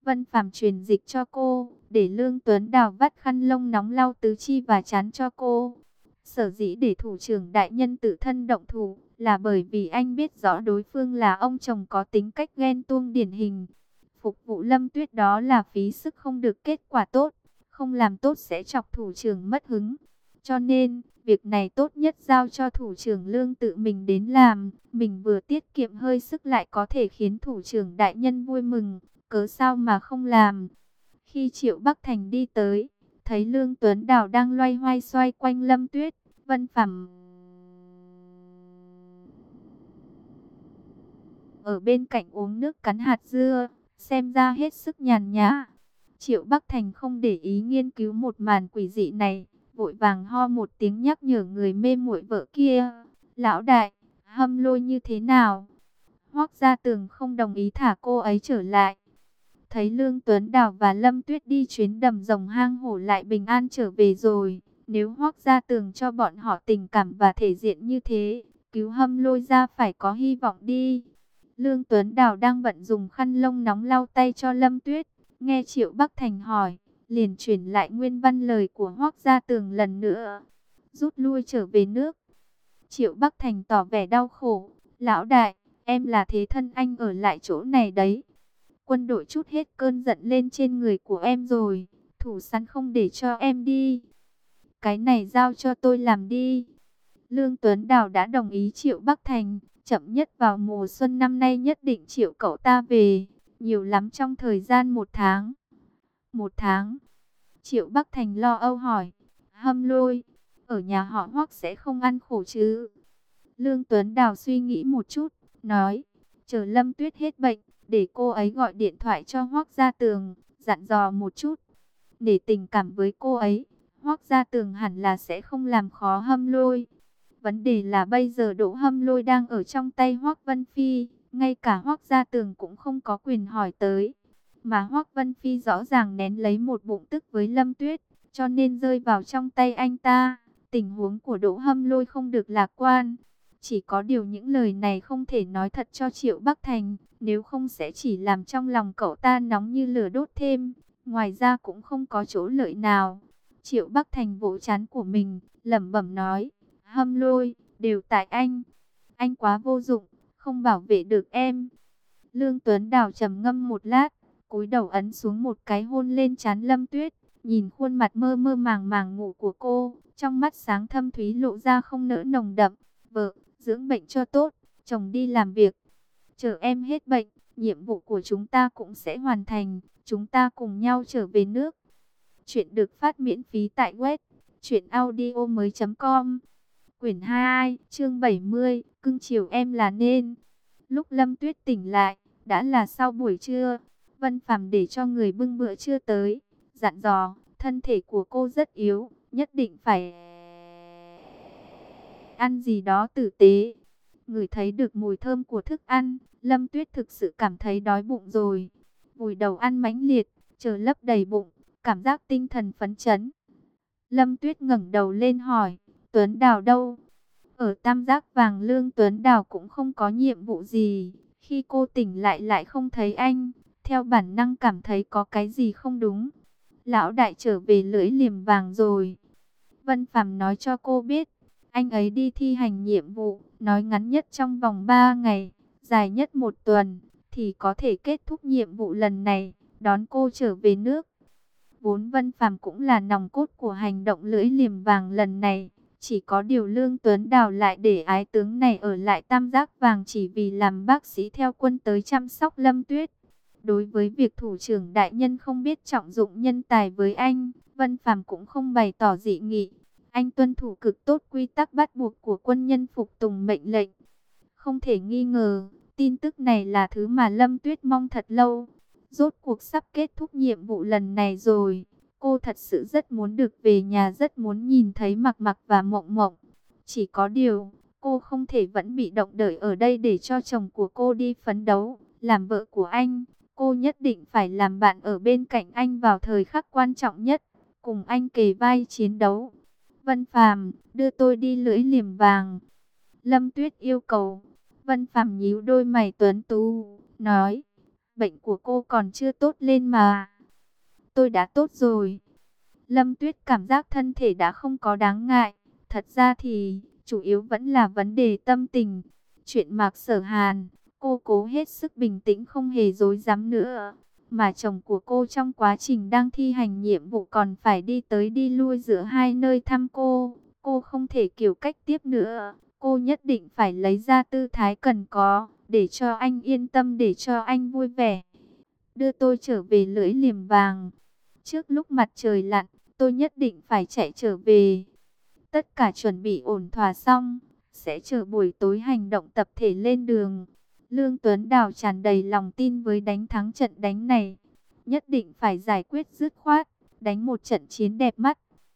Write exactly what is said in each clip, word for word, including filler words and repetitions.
Vân Phàm truyền dịch cho cô, để Lương Tuấn Đào vắt khăn lông nóng lau tứ chi và trán cho cô. Sở dĩ để thủ trưởng đại nhân tự thân động thủ, là bởi vì anh biết rõ đối phương là ông chồng có tính cách ghen tuông điển hình. Phục vụ Lâm Tuyết đó là phí sức không được kết quả tốt, không làm tốt sẽ chọc thủ trưởng mất hứng. Cho nên, việc này tốt nhất giao cho thủ trưởng Lương tự mình đến làm, mình vừa tiết kiệm hơi sức lại có thể khiến thủ trưởng đại nhân vui mừng, cớ sao mà không làm. Khi Triệu Bắc Thành đi tới, thấy Lương Tuấn Đào đang loay hoay xoay quanh Lâm Tuyết, Vân Phàm ở bên cạnh uống nước cắn hạt dưa, xem ra hết sức nhàn nhã. Triệu Bắc Thành không để ý nghiên cứu một màn quỷ dị này, vội vàng ho một tiếng nhắc nhở người mê muội vợ kia. Lão đại, Hâm Lôi như thế nào? Hoắc Gia Tường không đồng ý thả cô ấy trở lại. Thấy Lương Tuấn Đào và Lâm Tuyết đi chuyến đầm rồng hang hổ lại bình an trở về rồi. Nếu Hoắc Gia Tường cho bọn họ tình cảm và thể diện như thế, cứu Hâm Lôi ra phải có hy vọng đi. Lương Tuấn Đào đang bận dùng khăn lông nóng lau tay cho Lâm Tuyết. Nghe Triệu Bắc Thành hỏi, liền chuyển lại nguyên văn lời của Hoắc Gia Tường lần nữa. Rút lui trở về nước. Triệu Bắc Thành tỏ vẻ đau khổ. Lão đại, em là thế thân anh ở lại chỗ này đấy. Quân đội trút hết cơn giận lên trên người của em rồi. Thủ săn không để cho em đi. Cái này giao cho tôi làm đi. Lương Tuấn Đào đã đồng ý Triệu Bắc Thành. Chậm nhất vào mùa xuân năm nay nhất định triệu cậu ta về. Nhiều lắm trong thời gian một tháng. Một tháng. Triệu Bắc Thành lo âu hỏi. Hâm Lôi, ở nhà họ Hoắc sẽ không ăn khổ chứ? Lương Tuấn Đào suy nghĩ một chút, nói. Chờ Lâm Tuyết hết bệnh, để cô ấy gọi điện thoại cho Hoắc Gia Tường, dặn dò một chút. Để tình cảm với cô ấy, Hoắc Gia Tường hẳn là sẽ không làm khó Hâm Lôi. Vấn đề là bây giờ Đỗ Hâm Lôi đang ở trong tay Hoắc Vân Phi, ngay cả Hoắc Gia Tường cũng không có quyền hỏi tới. Mà Hoắc Vân Phi rõ ràng nén lấy một bụng tức với Lâm Tuyết, cho nên rơi vào trong tay anh ta. Tình huống của Đỗ Hâm Lôi không được lạc quan. Chỉ có điều những lời này không thể nói thật cho Triệu Bắc Thành, nếu không sẽ chỉ làm trong lòng cậu ta nóng như lửa đốt thêm. Ngoài ra cũng không có chỗ lợi nào. Triệu Bắc Thành vỗ trán của mình, lẩm bẩm nói. Hâm Lôi, đều tại anh. Anh quá vô dụng, không bảo vệ được em. Lương Tuấn Đào trầm ngâm một lát, cúi đầu ấn xuống một cái hôn lên trán Lâm Tuyết. Nhìn khuôn mặt mơ mơ màng màng ngủ của cô, trong mắt sáng thâm thúy lộ ra không nỡ nồng đậm. Vợ, dưỡng bệnh cho tốt, chồng đi làm việc. Chờ em hết bệnh, nhiệm vụ của chúng ta cũng sẽ hoàn thành. Chúng ta cùng nhau trở về nước. Chuyện được phát miễn phí tại web truyện audio mới chấm com. Quyển hai, chương bảy mươi, cưng chiều em là nên. Lúc Lâm Tuyết tỉnh lại, đã là sau buổi trưa. Vân Phàm để cho người bưng bữa trưa tới, dặn dò, thân thể của cô rất yếu, nhất định phải ăn gì đó tử tế. Ngửi thấy được mùi thơm của thức ăn, Lâm Tuyết thực sự cảm thấy đói bụng rồi. Vùi đầu ăn mãnh liệt, chờ lấp đầy bụng, cảm giác tinh thần phấn chấn. Lâm Tuyết ngẩng đầu lên hỏi, Tuấn Đào đâu? Ở Tam Giác Vàng Lương Tuấn Đào cũng không có nhiệm vụ gì. Khi cô tỉnh lại lại không thấy anh, theo bản năng cảm thấy có cái gì không đúng. Lão đại trở về lưỡi liềm vàng rồi. Vân Phàm nói cho cô biết, anh ấy đi thi hành nhiệm vụ, nói ngắn nhất trong vòng ba ngày, dài nhất một tuần, thì có thể kết thúc nhiệm vụ lần này, đón cô trở về nước. Vốn Vân Phàm cũng là nòng cốt của hành động lưỡi liềm vàng lần này. Chỉ có điều Lương Tuấn Đào lại để ái tướng này ở lại Tam Giác Vàng chỉ vì làm bác sĩ theo quân tới chăm sóc Lâm Tuyết. Đối với việc thủ trưởng đại nhân không biết trọng dụng nhân tài với anh, Vân Phàm cũng không bày tỏ dị nghị. Anh tuân thủ cực tốt quy tắc bắt buộc của quân nhân phục tùng mệnh lệnh. Không thể nghi ngờ, tin tức này là thứ mà Lâm Tuyết mong thật lâu. Rốt cuộc sắp kết thúc nhiệm vụ lần này rồi. Cô thật sự rất muốn được về nhà, rất muốn nhìn thấy Mặc Mặc và Mộng Mộng. Chỉ có điều, cô không thể vẫn bị động đợi ở đây để cho chồng của cô đi phấn đấu, làm vợ của anh. Cô nhất định phải làm bạn ở bên cạnh anh vào thời khắc quan trọng nhất, cùng anh kề vai chiến đấu. Vân Phàm, đưa tôi đi lưỡi liềm vàng. Lâm Tuyết yêu cầu. Vân Phàm nhíu đôi mày tuấn tú, nói. bệnh của cô còn chưa tốt lên mà. Tôi đã tốt rồi. Lâm Tuyết cảm giác thân thể đã không có đáng ngại. Thật ra thì, chủ yếu vẫn là vấn đề tâm tình. Chuyện Mạc Sở Hàn, cô cố hết sức bình tĩnh không hề dối dám nữa. Mà chồng của cô trong quá trình đang thi hành nhiệm vụ còn phải đi tới đi lui giữa hai nơi thăm cô. Cô không thể kiểu cách tiếp nữa. Cô nhất định phải lấy ra tư thái cần có, để cho anh yên tâm, để cho anh vui vẻ. Đưa tôi trở về lưỡi liềm vàng. Trước lúc mặt trời lặn, tôi nhất định phải chạy trở về. Tất cả chuẩn bị ổn thỏa xong, sẽ chờ buổi tối hành động tập thể lên đường. Lương Tuấn Đào tràn đầy lòng tin với đánh thắng trận đánh này. Nhất định phải giải quyết dứt khoát, đánh một trận chiến đẹp mắt.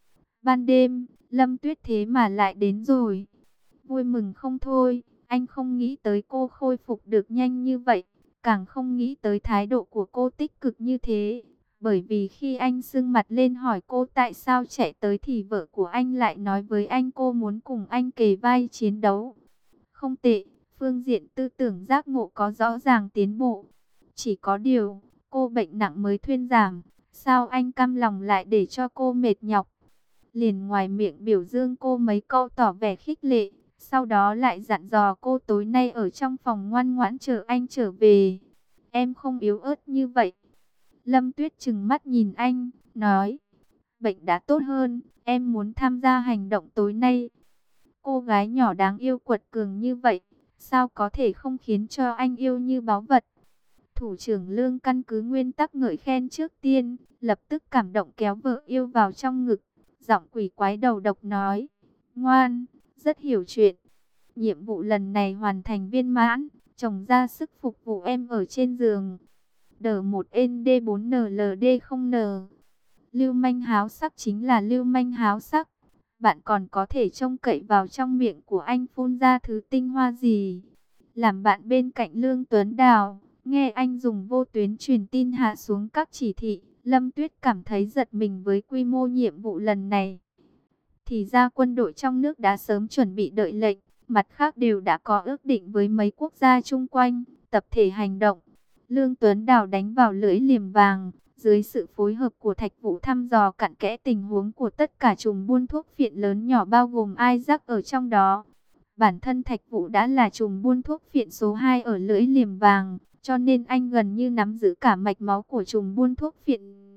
Ban đêm, Lâm Tuyết thế mà lại đến rồi. Vui mừng không thôi, anh không nghĩ tới cô khôi phục được nhanh như vậy. Càng không nghĩ tới thái độ của cô tích cực như thế. Bởi vì khi anh sưng mặt lên hỏi cô tại sao chạy tới thì vợ của anh lại nói với anh cô muốn cùng anh kề vai chiến đấu. Không tệ, phương diện tư tưởng giác ngộ có rõ ràng tiến bộ. Chỉ có điều, cô bệnh nặng mới thuyên giảm. Sao anh cam lòng lại để cho cô mệt nhọc? Liền ngoài miệng biểu dương cô mấy câu tỏ vẻ khích lệ. Sau đó lại dặn dò cô tối nay ở trong phòng ngoan ngoãn chờ anh trở về. Em không yếu ớt như vậy. Lâm Tuyết trừng mắt nhìn anh, nói. Bệnh đã tốt hơn, em muốn tham gia hành động tối nay. Cô gái nhỏ đáng yêu quật cường như vậy, sao có thể không khiến cho anh yêu như báu vật. Thủ trưởng Lương căn cứ nguyên tắc ngợi khen trước tiên, lập tức cảm động kéo vợ yêu vào trong ngực. Giọng quỷ quái đầu độc nói. Ngoan, rất hiểu chuyện. Nhiệm vụ lần này hoàn thành viên mãn, chồng ra sức phục vụ em ở trên giường. D một N D bốn N L D không N. Lưu manh háo sắc chính là lưu manh háo sắc. Bạn còn có thể trông cậy vào trong miệng của anh phun ra thứ tinh hoa gì. Làm bạn bên cạnh Lương Tuấn Đào, nghe anh dùng vô tuyến truyền tin hạ xuống các chỉ thị, Lâm Tuyết cảm thấy giật mình với quy mô nhiệm vụ lần này. Thì ra quân đội trong nước đã sớm chuẩn bị đợi lệnh, mặt khác đều đã có ước định với mấy quốc gia chung quanh, tập thể hành động. Lương Tuấn Đào đánh vào lưỡi liềm vàng, dưới sự phối hợp của Thạch Vũ thăm dò cặn kẽ tình huống của tất cả trùm buôn thuốc phiện lớn nhỏ bao gồm Isaac ở trong đó. Bản thân Thạch Vũ đã là trùm buôn thuốc phiện số hai ở lưỡi liềm vàng, cho nên anh gần như nắm giữ cả mạch máu của trùm buôn thuốc phiện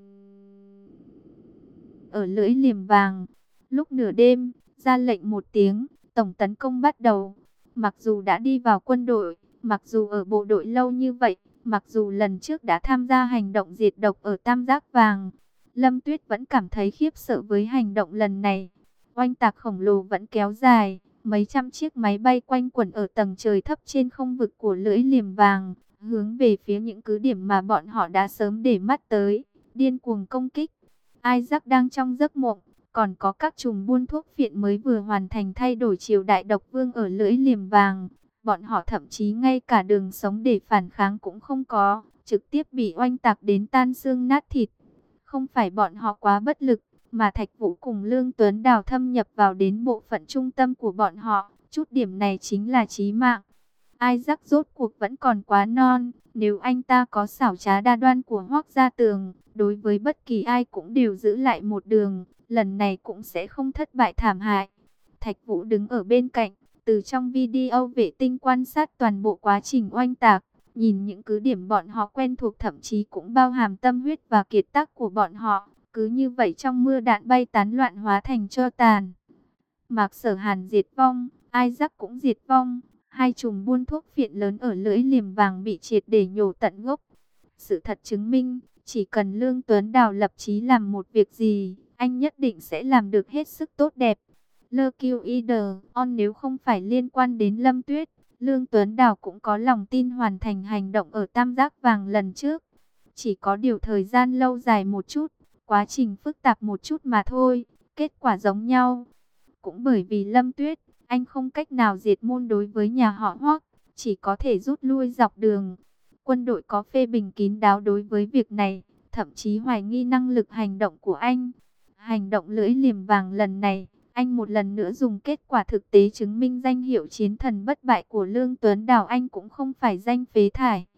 ở lưỡi liềm vàng. Lúc nửa đêm, ra lệnh một tiếng, tổng tấn công bắt đầu. Mặc dù đã đi vào quân đội, mặc dù ở bộ đội lâu như vậy, mặc dù lần trước đã tham gia hành động diệt độc ở Tam Giác Vàng, Lâm Tuyết vẫn cảm thấy khiếp sợ với hành động lần này. Oanh tạc khổng lồ vẫn kéo dài, mấy trăm chiếc máy bay quanh quẩn ở tầng trời thấp trên không vực của lưỡi liềm vàng, hướng về phía những cứ điểm mà bọn họ đã sớm để mắt tới, điên cuồng công kích. Isaac đang trong giấc mộng, còn có các trùm buôn thuốc phiện mới vừa hoàn thành thay đổi triều đại độc vương ở lưỡi liềm vàng. Bọn họ thậm chí ngay cả đường sống để phản kháng cũng không có, trực tiếp bị oanh tạc đến tan xương nát thịt. Không phải bọn họ quá bất lực, mà Thạch Vũ cùng Lương Tuấn Đào thâm nhập vào đến bộ phận trung tâm của bọn họ. Chút điểm này chính là chí mạng. Isaac rốt cuộc vẫn còn quá non, nếu anh ta có xảo trá đa đoan của Hoắc Gia Tường, đối với bất kỳ ai cũng đều giữ lại một đường, lần này cũng sẽ không thất bại thảm hại. Thạch Vũ đứng ở bên cạnh, từ trong video vệ tinh quan sát toàn bộ quá trình oanh tạc, nhìn những cứ điểm bọn họ quen thuộc, thậm chí cũng bao hàm tâm huyết và kiệt tác của bọn họ, cứ như vậy trong mưa đạn bay tán loạn hóa thành tro tàn. Mạc Sở Hàn diệt vong, Isaac cũng diệt vong, hai chùm buôn thuốc phiện lớn ở lưỡi liềm vàng bị triệt để nhổ tận gốc. Sự thật chứng minh, chỉ cần Lương Tuấn Đào lập chí làm một việc gì, anh nhất định sẽ làm được hết sức tốt đẹp. Lơ kiêu y đờ, on nếu không phải liên quan đến Lâm Tuyết, Lương Tuấn Đào cũng có lòng tin hoàn thành hành động ở Tam Giác Vàng lần trước. Chỉ có điều thời gian lâu dài một chút, quá trình phức tạp một chút mà thôi, kết quả giống nhau. Cũng bởi vì Lâm Tuyết, anh không cách nào diệt môn đối với nhà họ Hoắc, chỉ có thể rút lui dọc đường. Quân đội có phê bình kín đáo đối với việc này, thậm chí hoài nghi năng lực hành động của anh. Hành động lưỡi liềm vàng lần này, anh một lần nữa dùng kết quả thực tế chứng minh danh hiệu chiến thần bất bại của Lương Tuấn Đào anh cũng không phải danh phế thải.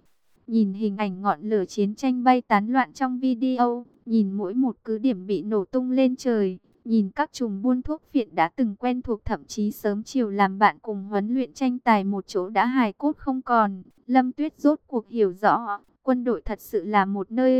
nhìn hình ảnh ngọn lửa chiến tranh bay tán loạn trong video, nhìn mỗi một cứ điểm bị nổ tung lên trời, nhìn các trùm buôn thuốc phiện đã từng quen thuộc thậm chí sớm chiều làm bạn cùng huấn luyện tranh tài một chỗ đã hài cốt không còn. Lâm Tuyết rốt cuộc hiểu rõ, quân đội thật sự là một nơi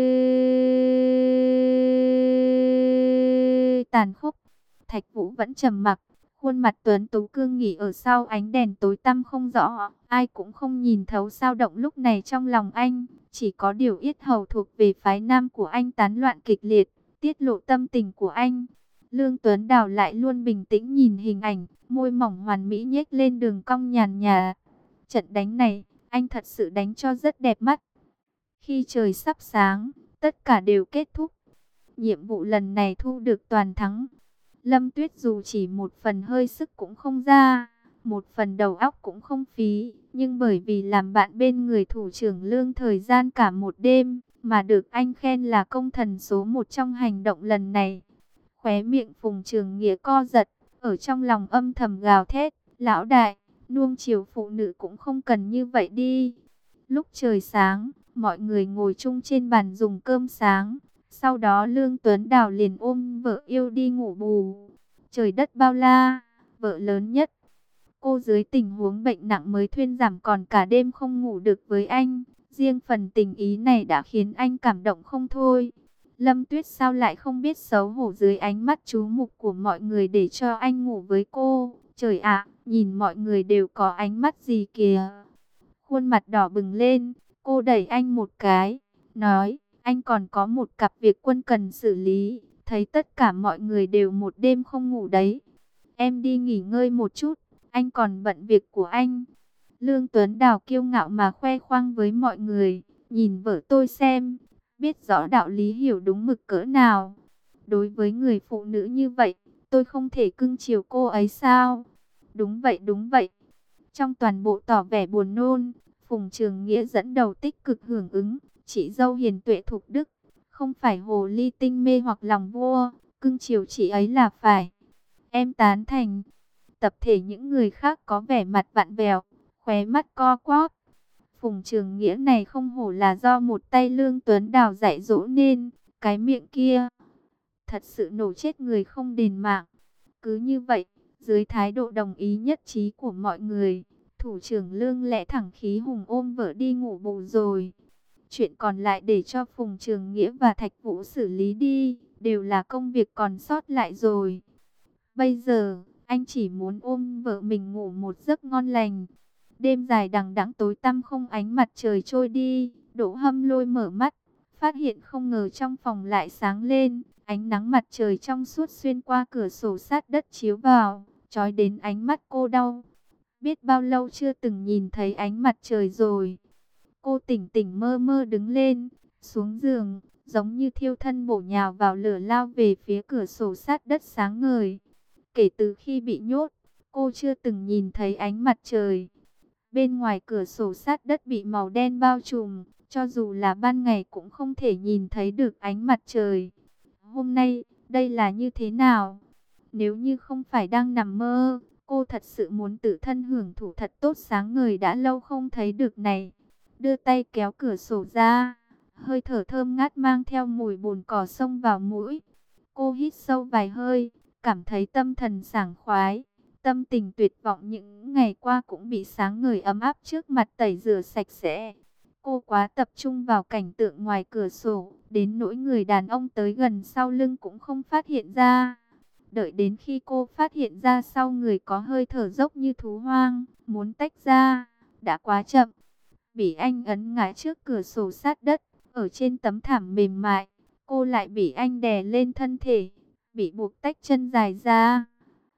tàn khốc. Thạch Vũ vẫn trầm mặc, khuôn mặt tuấn tú cương nghị ở sau ánh đèn tối tăm không rõ, ai cũng không nhìn thấu sao động lúc này trong lòng anh. Chỉ có điều yết hầu thuộc về phái nam của anh tán loạn kịch liệt, tiết lộ tâm tình của anh. Lương Tuấn Đào lại luôn bình tĩnh nhìn hình ảnh, môi mỏng hoàn mỹ nhếch lên đường cong nhàn nhạt. Trận đánh này, anh thật sự đánh cho rất đẹp mắt. Khi trời sắp sáng, tất cả đều kết thúc. Nhiệm vụ lần này thu được toàn thắng. Lâm Tuyết dù chỉ một phần hơi sức cũng không ra, một phần đầu óc cũng không phí, nhưng bởi vì làm bạn bên người thủ trưởng Lương thời gian cả một đêm, mà được anh khen là công thần số một trong hành động lần này. Khóe miệng Phùng Trường Nghĩa co giật, ở trong lòng âm thầm gào thét, lão đại, nuông chiều phụ nữ cũng không cần như vậy đi. Lúc trời sáng, mọi người ngồi chung trên bàn dùng cơm sáng. Sau đó Lương Tuấn Đào liền ôm vợ yêu đi ngủ bù. Trời đất bao la, vợ lớn nhất. Cô dưới tình huống bệnh nặng mới thuyên giảm còn cả đêm không ngủ được với anh. Riêng phần tình ý này đã khiến anh cảm động không thôi. Lâm Tuyết sao lại không biết xấu hổ dưới ánh mắt chú mục của mọi người để cho anh ngủ với cô. Trời ạ, nhìn mọi người đều có ánh mắt gì kìa. Khuôn mặt đỏ bừng lên, cô đẩy anh một cái, nói, anh còn có một cặp việc quân cần xử lý, thấy tất cả mọi người đều một đêm không ngủ đấy. Em đi nghỉ ngơi một chút, anh còn bận việc của anh. Lương Tuấn Đào kiêu ngạo mà khoe khoang với mọi người, nhìn vợ tôi xem, biết rõ đạo lý hiểu đúng mực cỡ nào. Đối với người phụ nữ như vậy, tôi không thể cưng chiều cô ấy sao? Đúng vậy, đúng vậy. Trong toàn bộ tỏ vẻ buồn nôn, Phùng Trường Nghĩa dẫn đầu tích cực hưởng ứng. Chị dâu hiền tuệ thục đức, không phải hồ ly tinh mê hoặc lòng vua, cưng chiều chị ấy là phải. Em tán thành. Tập thể những người khác có vẻ mặt vặn vẹo, khóe mắt co quắp. Phùng Trường Nghĩa này không hổ là do một tay Lương Tuấn Đào dạy dỗ nên, cái miệng kia thật sự nổ chết người không đền mạng. Cứ như vậy, dưới thái độ đồng ý nhất trí của mọi người, thủ trưởng Lương lẽ thẳng khí hùng ôm vợ đi ngủ bù rồi. Chuyện còn lại để cho Phùng Trường Nghĩa và Thạch Vũ xử lý đi, đều là công việc còn sót lại rồi. Bây giờ, anh chỉ muốn ôm vợ mình ngủ một giấc ngon lành. Đêm dài đằng đẵng tối tăm không ánh mặt trời trôi đi, Đỗ Hâm Lôi mở mắt, phát hiện không ngờ trong phòng lại sáng lên, ánh nắng mặt trời trong suốt xuyên qua cửa sổ sát đất chiếu vào, chói đến ánh mắt cô đau. Biết bao lâu chưa từng nhìn thấy ánh mặt trời rồi. Cô tỉnh tỉnh mơ mơ đứng lên, xuống giường, giống như thiêu thân bổ nhào vào lửa lao về phía cửa sổ sát đất sáng ngời. Kể từ khi bị nhốt, cô chưa từng nhìn thấy ánh mặt trời. Bên ngoài cửa sổ sát đất bị màu đen bao trùm, cho dù là ban ngày cũng không thể nhìn thấy được ánh mặt trời. Hôm nay, đây là như thế nào? Nếu như không phải đang nằm mơ, cô thật sự muốn tự thân hưởng thụ thật tốt sáng ngời đã lâu không thấy được này. Đưa tay kéo cửa sổ ra, hơi thở thơm ngát mang theo mùi bùn cỏ xông vào mũi. Cô hít sâu vài hơi, cảm thấy tâm thần sảng khoái. Tâm tình tuyệt vọng những ngày qua cũng bị sáng ngời ấm áp trước mặt tẩy rửa sạch sẽ. Cô quá tập trung vào cảnh tượng ngoài cửa sổ, đến nỗi người đàn ông tới gần sau lưng cũng không phát hiện ra. Đợi đến khi cô phát hiện ra sau người có hơi thở dốc như thú hoang, muốn tách ra, đã quá chậm. Bị anh ấn ngã trước cửa sổ sát đất, ở trên tấm thảm mềm mại, cô lại bị anh đè lên thân thể, bị buộc tách chân dài ra.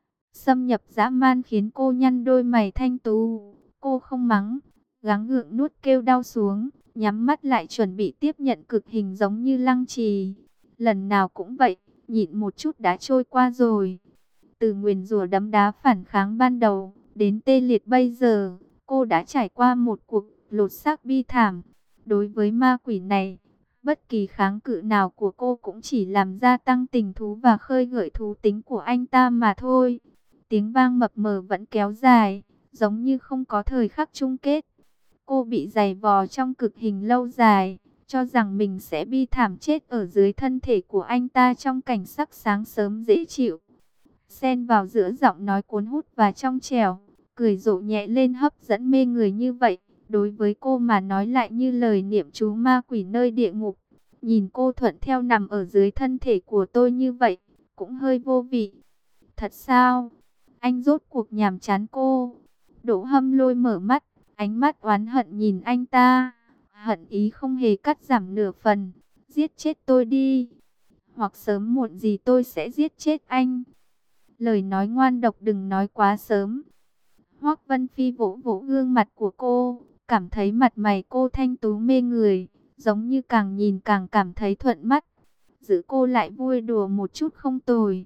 Xâm nhập dã man khiến cô nhăn đôi mày thanh tú. Cô không mắng, gắng gượng nuốt kêu đau xuống, nhắm mắt lại chuẩn bị tiếp nhận cực hình giống như Lăng Trì. Lần nào cũng vậy, nhịn một chút đã trôi qua rồi. Từ nguyền rủa đấm đá phản kháng ban đầu, đến tê liệt bây giờ, cô đã trải qua một cuộc lột xác bi thảm. Đối với ma quỷ này, bất kỳ kháng cự nào của cô cũng chỉ làm gia tăng tình thú và khơi gợi thú tính của anh ta mà thôi. Tiếng vang mập mờ vẫn kéo dài, giống như không có thời khắc chung kết. Cô bị giày vò trong cực hình lâu dài, cho rằng mình sẽ bi thảm chết ở dưới thân thể của anh ta trong cảnh sắc sáng sớm dễ chịu. Xen vào giữa giọng nói cuốn hút và trong trẻo, cười rộ nhẹ lên hấp dẫn mê người như vậy, đối với cô mà nói lại như lời niệm chú ma quỷ nơi địa ngục. Nhìn cô thuận theo nằm ở dưới thân thể của tôi như vậy, cũng hơi vô vị. Thật sao? Anh rốt cuộc nhàm chán cô. Đỗ Hâm Lôi mở mắt, ánh mắt oán hận nhìn anh ta. Hận ý không hề cắt giảm nửa phần. Giết chết tôi đi. Hoặc sớm muộn gì tôi sẽ giết chết anh. Lời nói ngoan độc đừng nói quá sớm. Hoắc Vân Phi vỗ vỗ gương mặt của cô, cảm thấy mặt mày cô thanh tú mê người, giống như càng nhìn càng cảm thấy thuận mắt. Giữ cô lại vui đùa một chút không tồi.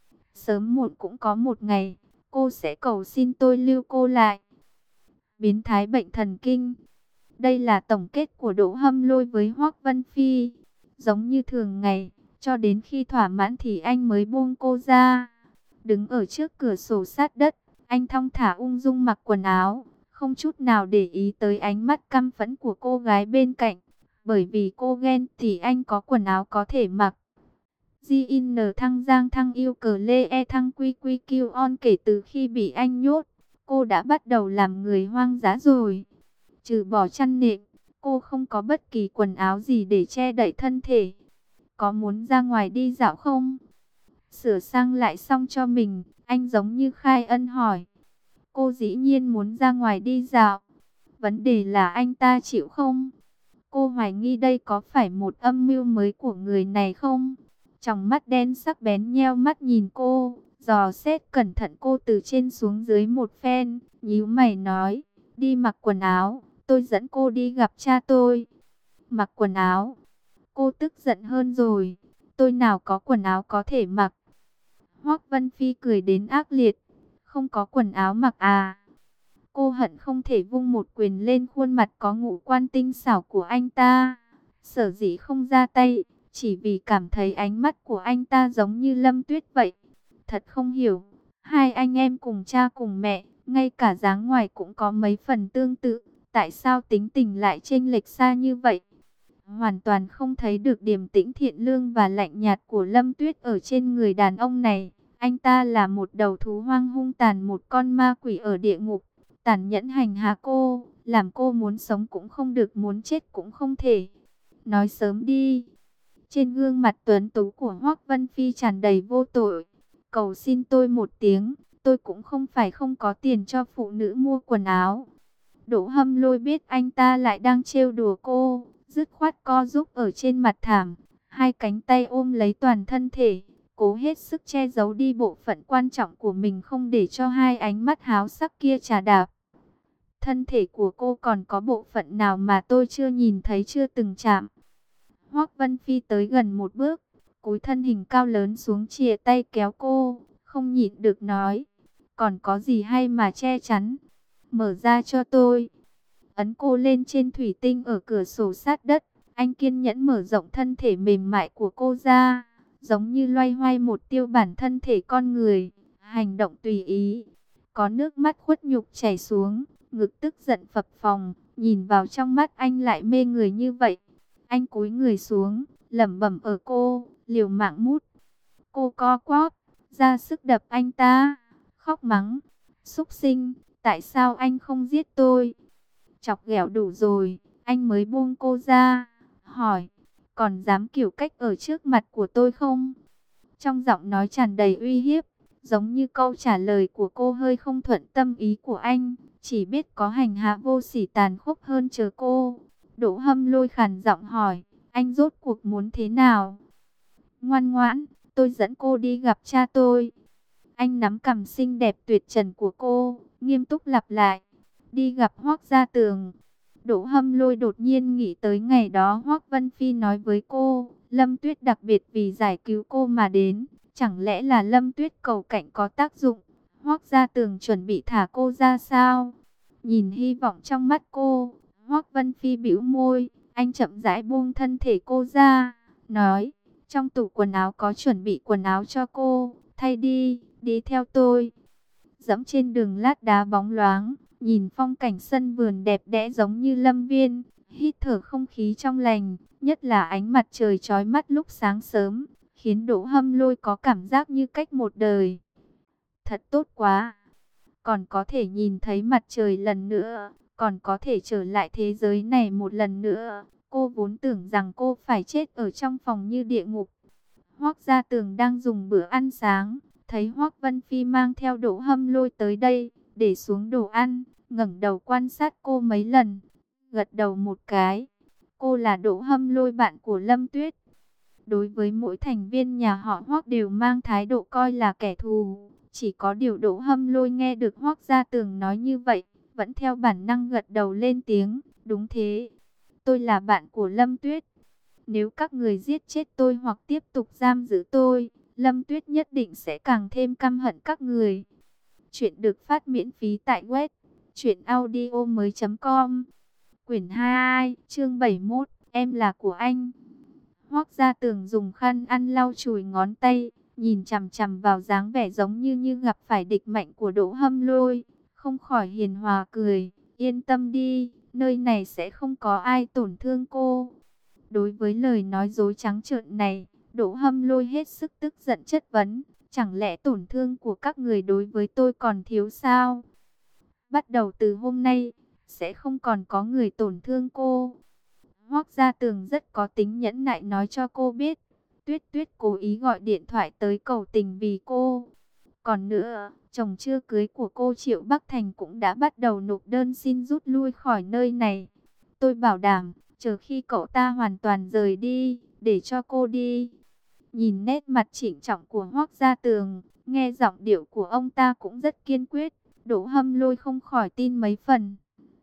Sớm muộn cũng có một ngày, cô sẽ cầu xin tôi lưu cô lại. Biến thái bệnh thần kinh. Đây là tổng kết của Đỗ Hâm Lôi với Hoắc Vân Phi. Giống như thường ngày, cho đến khi thỏa mãn thì anh mới buông cô ra. Đứng ở trước cửa sổ sát đất, anh thong thả ung dung mặc quần áo, không chút nào để ý tới ánh mắt căm phẫn của cô gái bên cạnh. Bởi vì cô ghen thì anh có quần áo có thể mặc. gi en thăng giang thăng yêu cờ lê e thăng quy quy kiêu on, kể từ khi bị anh nhốt, cô đã bắt đầu làm người hoang dã rồi. Trừ bỏ chăn nệm, cô không có bất kỳ quần áo gì để che đậy thân thể. Có muốn ra ngoài đi dạo không? Sửa sang lại xong cho mình, anh giống như khai ân hỏi. Cô dĩ nhiên muốn ra ngoài đi dạo. Vấn đề là anh ta chịu không? Cô hoài nghi đây có phải một âm mưu mới của người này không? Trong mắt đen sắc bén nheo mắt nhìn cô, dò xét cẩn thận cô từ trên xuống dưới một phen, nhíu mày nói, đi mặc quần áo, tôi dẫn cô đi gặp cha tôi. Mặc quần áo? Cô tức giận hơn rồi, tôi nào có quần áo có thể mặc. Hoắc Vân Phi cười đến ác liệt, không có quần áo mặc à? Cô hận không thể vung một quyền lên khuôn mặt có ngũ quan tinh xảo của anh ta. Sở dĩ không ra tay, chỉ vì cảm thấy ánh mắt của anh ta giống như Lâm Tuyết vậy. Thật không hiểu, hai anh em cùng cha cùng mẹ, ngay cả dáng ngoài cũng có mấy phần tương tự. Tại sao tính tình lại chênh lệch xa như vậy? Hoàn toàn không thấy được điềm tĩnh thiện lương và lạnh nhạt của Lâm Tuyết ở trên người đàn ông này. Anh ta là một đầu thú hoang hung tàn, một con ma quỷ ở địa ngục. Tàn nhẫn hành hạ cô, làm cô muốn sống cũng không được, muốn chết cũng không thể. Nói sớm đi. Trên gương mặt tuấn tú của Hoắc Vân Phi tràn đầy vô tội. Cầu xin tôi một tiếng, tôi cũng không phải không có tiền cho phụ nữ mua quần áo. Đỗ Hâm Lôi biết anh ta lại đang trêu đùa cô, dứt khoát co giúp ở trên mặt thảm, hai cánh tay ôm lấy toàn thân thể, cố hết sức che giấu đi bộ phận quan trọng của mình, không để cho hai ánh mắt háo sắc kia trà đạp. Thân thể của cô còn có bộ phận nào mà tôi chưa nhìn thấy, chưa từng chạm? Hoắc Vân Phi tới gần một bước, cúi thân hình cao lớn xuống, chìa tay kéo cô, không nhịn được nói, còn có gì hay mà che chắn? Mở ra cho tôi. Ấn cô lên trên thủy tinh ở cửa sổ sát đất, anh kiên nhẫn mở rộng thân thể mềm mại của cô ra, giống như loay hoay một tiêu bản thân thể con người, hành động tùy ý. Có nước mắt khuất nhục chảy xuống, ngực tức giận phập phồng, nhìn vào trong mắt anh lại mê người như vậy. Anh cúi người xuống, lẩm bẩm ở cô, liều mạng mút. Cô co quắp, ra sức đập anh ta, khóc mắng, súc sinh, tại sao anh không giết tôi? Chọc ghẹo đủ rồi, anh mới buông cô ra, hỏi, còn dám kiểu cách ở trước mặt của tôi không? Trong giọng nói tràn đầy uy hiếp, giống như câu trả lời của cô hơi không thuận tâm ý của anh, chỉ biết có hành hạ vô sỉ tàn khốc hơn chờ cô. Đỗ Hâm Lôi khàn giọng hỏi, anh rốt cuộc muốn thế nào? Ngoan ngoãn, tôi dẫn cô đi gặp cha tôi. Anh nắm cằm xinh đẹp tuyệt trần của cô, nghiêm túc lặp lại, đi gặp Hoắc Gia Tường. Đỗ Hâm Lôi đột nhiên nghĩ tới ngày đó Hoắc Vân Phi nói với cô, Lâm Tuyết đặc biệt vì giải cứu cô mà đến. Chẳng lẽ là Lâm Tuyết cầu cạnh có tác dụng? Hoắc Gia Tường chuẩn bị thả cô ra sao? Nhìn hy vọng trong mắt cô, Hoắc Vân Phi bĩu môi, anh chậm rãi buông thân thể cô ra, nói, trong tủ quần áo có chuẩn bị quần áo cho cô, thay đi, đi theo tôi. Dẫm trên đường lát đá bóng loáng, nhìn phong cảnh sân vườn đẹp đẽ giống như lâm viên, hít thở không khí trong lành, nhất là ánh mặt trời chói mắt lúc sáng sớm, khiến Đỗ Hâm Lôi có cảm giác như cách một đời. Thật tốt quá, còn có thể nhìn thấy mặt trời lần nữa, còn có thể trở lại thế giới này một lần nữa. Cô vốn tưởng rằng cô phải chết ở trong phòng như địa ngục. Hoắc Gia Tường đang dùng bữa ăn sáng, thấy Hoắc Vân Phi mang theo Đỗ Hâm Lôi tới đây, để xuống đồ ăn, ngẩng đầu quan sát cô mấy lần, gật đầu một cái. Cô là Đỗ Hâm Lôi, bạn của Lâm Tuyết. Đối với mỗi thành viên nhà họ Hoắc đều mang thái độ coi là kẻ thù. Chỉ có điều Đỗ Hâm Lôi nghe được Hoắc Gia Tường nói như vậy, vẫn theo bản năng gật đầu lên tiếng, đúng thế. Tôi là bạn của Lâm Tuyết. Nếu các người giết chết tôi hoặc tiếp tục giam giữ tôi, Lâm Tuyết nhất định sẽ càng thêm căm hận các người. Chuyện được phát miễn phí tại web truyện audio mới chấm com. Quyển hai, chương bảy mươi mốt, em là của anh. Hoắc Gia Tường dùng khăn ăn lau chùi ngón tay, nhìn chằm chằm vào dáng vẻ giống như như gặp phải địch mạnh của Đỗ Hâm Lôi, không khỏi hiền hòa cười, yên tâm đi, nơi này sẽ không có ai tổn thương cô. Đối với lời nói dối trắng trợn này, Đỗ Hâm Lôi hết sức tức giận chất vấn, chẳng lẽ tổn thương của các người đối với tôi còn thiếu sao? Bắt đầu từ hôm nay, sẽ không còn có người tổn thương cô. Hoắc Gia Tường rất có tính nhẫn nại nói cho cô biết, Tuyết Tuyết cố ý gọi điện thoại tới cầu tình vì cô. Còn nữa, chồng chưa cưới của cô Triệu Bắc Thành cũng đã bắt đầu nộp đơn xin rút lui khỏi nơi này. Tôi bảo đảm, chờ khi cậu ta hoàn toàn rời đi, để cho cô đi. Nhìn nét mặt trịnh trọng của Hoắc Gia Tường, nghe giọng điệu của ông ta cũng rất kiên quyết, Đỗ Hâm Lôi không khỏi tin mấy phần.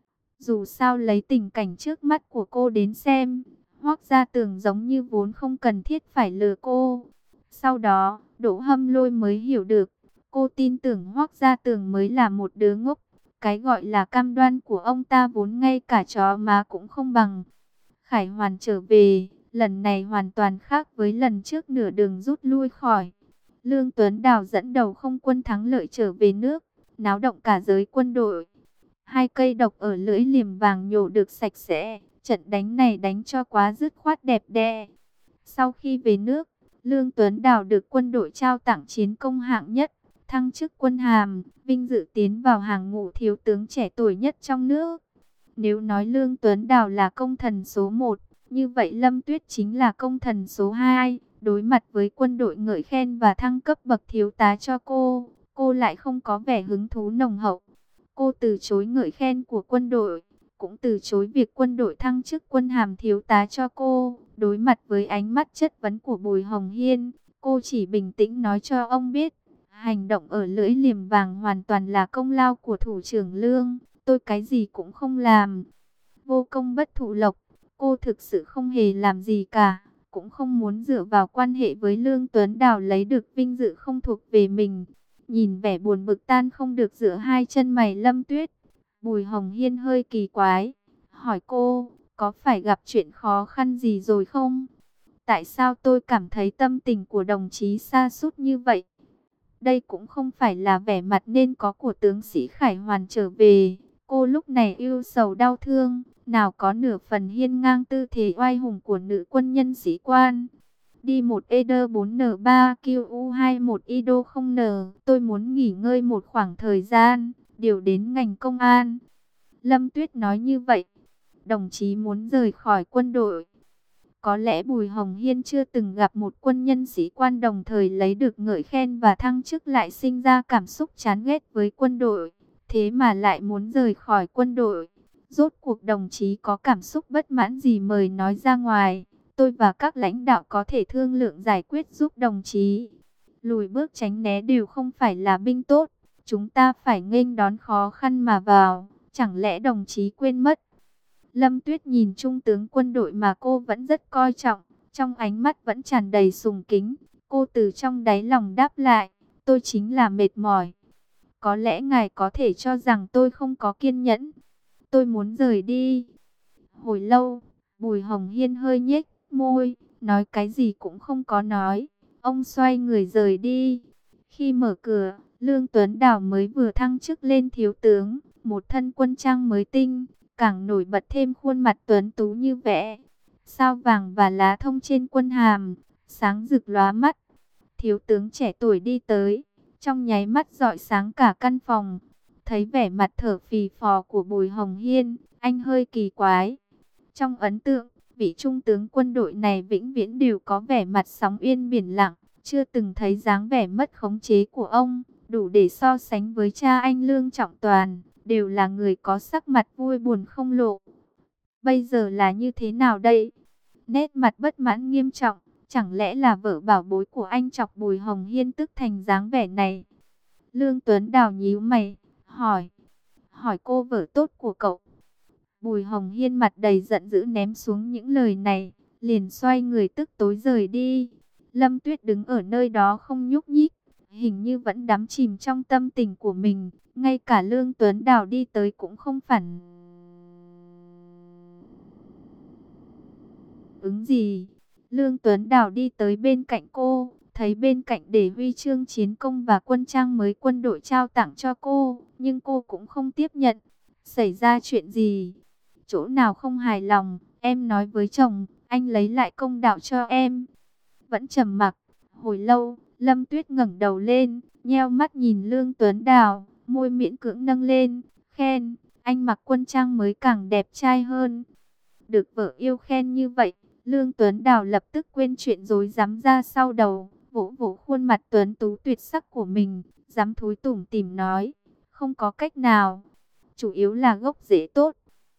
Dù sao lấy tình cảnh trước mắt của cô đến xem, Hoắc Gia Tường giống như vốn không cần thiết phải lừa cô. Sau đó, Đỗ Hâm Lôi mới hiểu được, cô tin tưởng Hoắc Gia Tường mới là một đứa ngốc. Cái gọi là cam đoan của ông ta vốn ngay cả chó má cũng không bằng. Khải Hoàn trở về, lần này hoàn toàn khác với lần trước nửa đường rút lui khỏi. Lương Tuấn Đào dẫn đầu không quân thắng lợi trở về nước, náo động cả giới quân đội. Hai cây độc ở lưỡi liềm vàng nhổ được sạch sẽ, trận đánh này đánh cho quá dứt khoát đẹp đẽ. Sau khi về nước, Lương Tuấn Đào được quân đội trao tặng chiến công hạng nhất, thăng chức quân hàm, vinh dự tiến vào hàng ngũ thiếu tướng trẻ tuổi nhất trong nước. Nếu nói Lương Tuấn Đào là công thần số một, như vậy Lâm Tuyết chính là công thần số hai. Đối mặt với quân đội ngợi khen và thăng cấp bậc thiếu tá cho cô, cô lại không có vẻ hứng thú nồng hậu. Cô từ chối ngợi khen của quân đội, cũng từ chối việc quân đội thăng chức quân hàm thiếu tá cho cô. Đối mặt với ánh mắt chất vấn của Bùi Hồng Hiên, cô chỉ bình tĩnh nói cho ông biết, hành động ở lưỡi liềm vàng hoàn toàn là công lao của thủ trưởng Lương, tôi cái gì cũng không làm. Vô công bất thụ lộc, cô thực sự không hề làm gì cả, cũng không muốn dựa vào quan hệ với Lương Tuấn Đào lấy được vinh dự không thuộc về mình. Nhìn vẻ buồn bực tan không được giữa hai chân mày Lâm Tuyết, Bùi Hồng Hiên hơi kỳ quái, hỏi cô, có phải gặp chuyện khó khăn gì rồi không? Tại sao tôi cảm thấy tâm tình của đồng chí sa sút như vậy? Đây cũng không phải là vẻ mặt nên có của tướng sĩ Khải Hoàn trở về. Cô lúc này ưu sầu đau thương, nào có nửa phần hiên ngang tư thế oai hùng của nữ quân nhân sĩ quan. Đi một E D bốn N ba Q U hai một I D O không N, tôi muốn nghỉ ngơi một khoảng thời gian, điều đến ngành công an. Lâm Tuyết nói như vậy, đồng chí muốn rời khỏi quân đội. Có lẽ Bùi Hồng Hiên chưa từng gặp một quân nhân sĩ quan đồng thời lấy được ngợi khen và thăng chức lại sinh ra cảm xúc chán ghét với quân đội, thế mà lại muốn rời khỏi quân đội. Rốt cuộc đồng chí có cảm xúc bất mãn gì mời nói ra ngoài, tôi và các lãnh đạo có thể thương lượng giải quyết giúp đồng chí. Lùi bước tránh né đều không phải là binh tốt, chúng ta phải nghênh đón khó khăn mà vào, chẳng lẽ đồng chí quên mất? Lâm Tuyết nhìn trung tướng quân đội mà cô vẫn rất coi trọng, trong ánh mắt vẫn tràn đầy sùng kính. Cô từ trong đáy lòng đáp lại, tôi chính là mệt mỏi. Có lẽ ngài có thể cho rằng tôi không có kiên nhẫn. Tôi muốn rời đi. Hồi lâu, Bùi Hồng Hiên hơi nhếch môi, nói cái gì cũng không có nói. Ông xoay người rời đi. Khi mở cửa, Lương Tuấn Đào mới vừa thăng chức lên thiếu tướng. một thân quân trang mới tinh, càng nổi bật thêm khuôn mặt tuấn tú như vẽ. Sao vàng và lá thông trên quân hàm, sáng rực lóa mắt. Thiếu tướng trẻ tuổi đi tới, trong nháy mắt rọi sáng cả căn phòng. Thấy vẻ mặt thở phì phò của Bùi Hồng Hiên, anh hơi kỳ quái. Trong ấn tượng, vị trung tướng quân đội này vĩnh viễn đều có vẻ mặt sóng yên biển lặng, chưa từng thấy dáng vẻ mất khống chế của ông, đủ để so sánh với cha anh Lương Trọng Toàn, đều là người có sắc mặt vui buồn không lộ. Bây giờ là như thế nào đây? Nét mặt bất mãn nghiêm trọng, chẳng lẽ là vợ bảo bối của anh chọc Bùi Hồng Hiên tức thành dáng vẻ này? Lương Tuấn Đào nhíu mày, hỏi, hỏi cô vợ tốt của cậu. Bùi Hồng Hiên mặt đầy giận dữ ném xuống những lời này, liền xoay người tức tối rời đi. Lâm Tuyết đứng ở nơi đó không nhúc nhích, hình như vẫn đắm chìm trong tâm tình của mình, ngay cả Lương Tuấn Đào đi tới cũng không phản ứng gì. Lương Tuấn Đào đi tới bên cạnh cô, thấy bên cạnh để huy chương chiến công và quân trang mới quân đội trao tặng cho cô, nhưng cô cũng không tiếp nhận. Xảy ra chuyện gì? Chỗ nào không hài lòng, em nói với chồng, anh lấy lại công đạo cho em. Vẫn trầm mặc, hồi lâu, Lâm Tuyết ngẩng đầu lên, nheo mắt nhìn Lương Tuấn Đào, môi miễn cưỡng nâng lên, khen, anh mặc quân trang mới càng đẹp trai hơn. Được vợ yêu khen như vậy, Lương Tuấn Đào lập tức quên chuyện rối rắm ra sau đầu, vỗ vỗ khuôn mặt tuấn tú tuyệt sắc của mình, dám thúi tủm tỉm nói, không có cách nào, chủ yếu là gốc rễ tốt.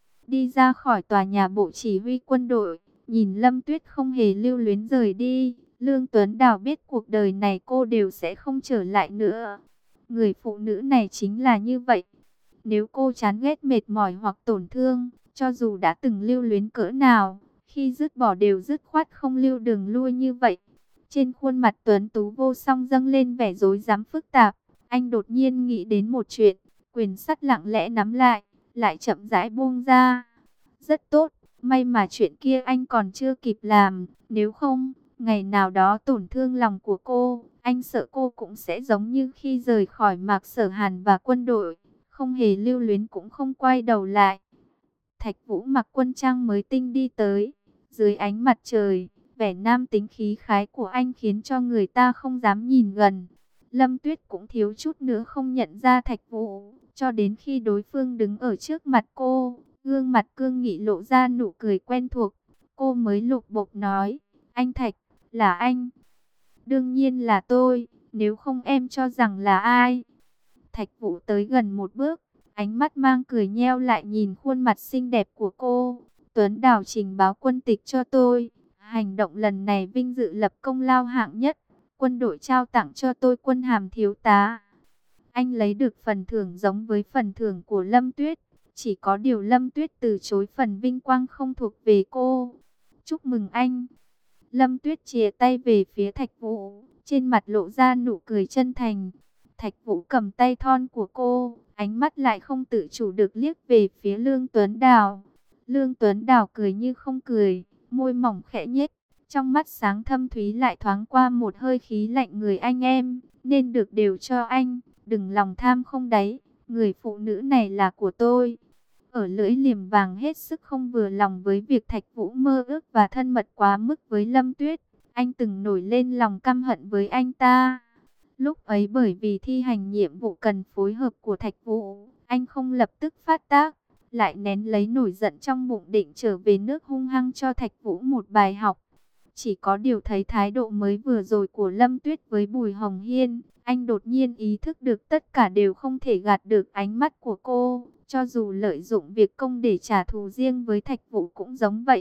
Đi ra khỏi tòa nhà bộ chỉ huy quân đội, nhìn Lâm Tuyết không hề lưu luyến rời đi, Lương Tuấn Đào biết cuộc đời này cô đều sẽ không trở lại nữa. Người phụ nữ này chính là như vậy. Nếu cô chán ghét mệt mỏi hoặc tổn thương, cho dù đã từng lưu luyến cỡ nào, khi dứt bỏ đều dứt khoát không lưu đường lui như vậy. Trên khuôn mặt tuấn tú vô song dâng lên vẻ rối rắm phức tạp, anh đột nhiên nghĩ đến một chuyện, quyền sắt lặng lẽ nắm lại, lại chậm rãi buông ra. Rất tốt, may mà chuyện kia anh còn chưa kịp làm, nếu không, ngày nào đó tổn thương lòng của cô, anh sợ cô cũng sẽ giống như khi rời khỏi Mạc Sở Hàn và quân đội, không hề lưu luyến cũng không quay đầu lại. Thạch Vũ mặc quân trang mới tinh đi tới, dưới ánh mặt trời, vẻ nam tính khí khái của anh khiến cho người ta không dám nhìn gần. Lâm Tuyết cũng thiếu chút nữa không nhận ra Thạch Vũ, cho đến khi đối phương đứng ở trước mặt cô, gương mặt cương nghị lộ ra nụ cười quen thuộc, cô mới lục bục nói, anh Thạch, là anh. Đương nhiên là tôi, nếu không em cho rằng là ai. Thạch Vũ tới gần một bước, ánh mắt mang cười nheo lại nhìn khuôn mặt xinh đẹp của cô. Tuấn Đào trình báo quân tịch cho tôi, hành động lần này vinh dự lập công lao hạng nhất, quân đội trao tặng cho tôi quân hàm thiếu tá. Anh lấy được phần thưởng giống với phần thưởng của Lâm Tuyết, chỉ có điều Lâm Tuyết từ chối phần vinh quang không thuộc về cô. Chúc mừng anh. Lâm Tuyết chìa tay về phía Thạch Vũ, trên mặt lộ ra nụ cười chân thành. Thạch Vũ cầm tay thon của cô, ánh mắt lại không tự chủ được liếc về phía Lương Tuấn Đào. Lương Tuấn Đào cười như không cười, môi mỏng khẽ nhếch, trong mắt sáng thâm thúy lại thoáng qua một hơi khí lạnh người anh em, nên được đều cho anh, đừng lòng tham không đáy, người phụ nữ này là của tôi. Ở lưỡi liềm vàng hết sức không vừa lòng với việc Thạch Vũ mơ ước và thân mật quá mức với Lâm Tuyết, anh từng nổi lên lòng căm hận với anh ta. Lúc ấy bởi vì thi hành nhiệm vụ cần phối hợp của Thạch Vũ, anh không lập tức phát tác, lại nén lấy nổi giận trong bụng định trở về nước hung hăng cho Thạch Vũ một bài học. Chỉ có điều thấy thái độ mới vừa rồi của Lâm Tuyết với Bùi Hồng Hiên, anh đột nhiên ý thức được tất cả đều không thể gạt được ánh mắt của cô, cho dù lợi dụng việc công để trả thù riêng với Thạch Vũ cũng giống vậy.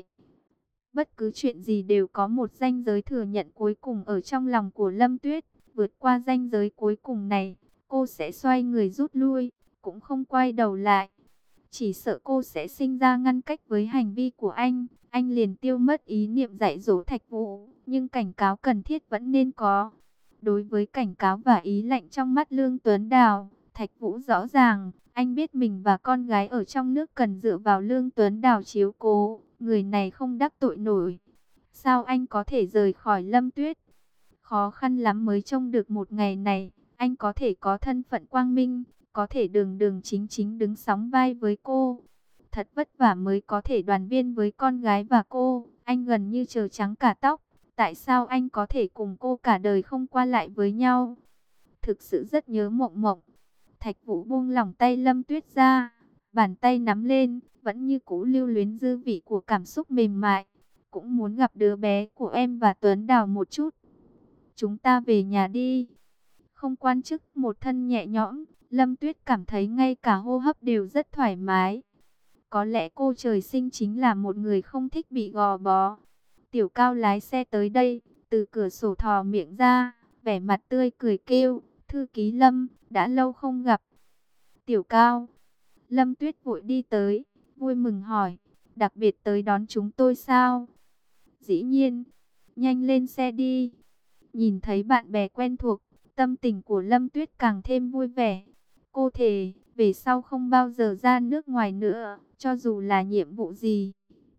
Bất cứ chuyện gì đều có một ranh giới thừa nhận cuối cùng ở trong lòng của Lâm Tuyết, vượt qua ranh giới cuối cùng này, cô sẽ xoay người rút lui, cũng không quay đầu lại. Chỉ sợ cô sẽ sinh ra ngăn cách với hành vi của anh, anh liền tiêu mất ý niệm dạy dỗ Thạch Vũ, nhưng cảnh cáo cần thiết vẫn nên có. Đối với cảnh cáo và ý lạnh trong mắt Lương Tuấn Đào, Thạch Vũ rõ ràng, anh biết mình và con gái ở trong nước cần dựa vào Lương Tuấn Đào chiếu cố, người này không đắc tội nổi. Sao anh có thể rời khỏi Lâm Tuyết? Khó khăn lắm mới trông được một ngày này, anh có thể có thân phận quang minh, có thể đường đường chính chính đứng sóng vai với cô. Thật vất vả mới có thể đoàn viên với con gái và cô, anh gần như chờ trắng cả tóc. Tại sao anh có thể cùng cô cả đời không qua lại với nhau? Thực sự rất nhớ Mộng Mộng. Thạch Vũ buông lỏng tay Lâm Tuyết ra, bàn tay nắm lên, vẫn như cũ lưu luyến dư vị của cảm xúc mềm mại. Cũng muốn gặp đứa bé của em và Tuấn Đào một chút. Chúng ta về nhà đi. Không quan chức, một thân nhẹ nhõm, Lâm Tuyết cảm thấy ngay cả hô hấp đều rất thoải mái. Có lẽ cô trời sinh chính là một người không thích bị gò bó. Tiểu Cao lái xe tới đây, từ cửa sổ thò miệng ra, vẻ mặt tươi cười kêu, thư ký Lâm, đã lâu không gặp. Tiểu Cao, Lâm Tuyết vội đi tới, vui mừng hỏi, đặc biệt tới đón chúng tôi sao? Dĩ nhiên, nhanh lên xe đi. Nhìn thấy bạn bè quen thuộc, tâm tình của Lâm Tuyết càng thêm vui vẻ. Cô thề, về sau không bao giờ ra nước ngoài nữa, cho dù là nhiệm vụ gì.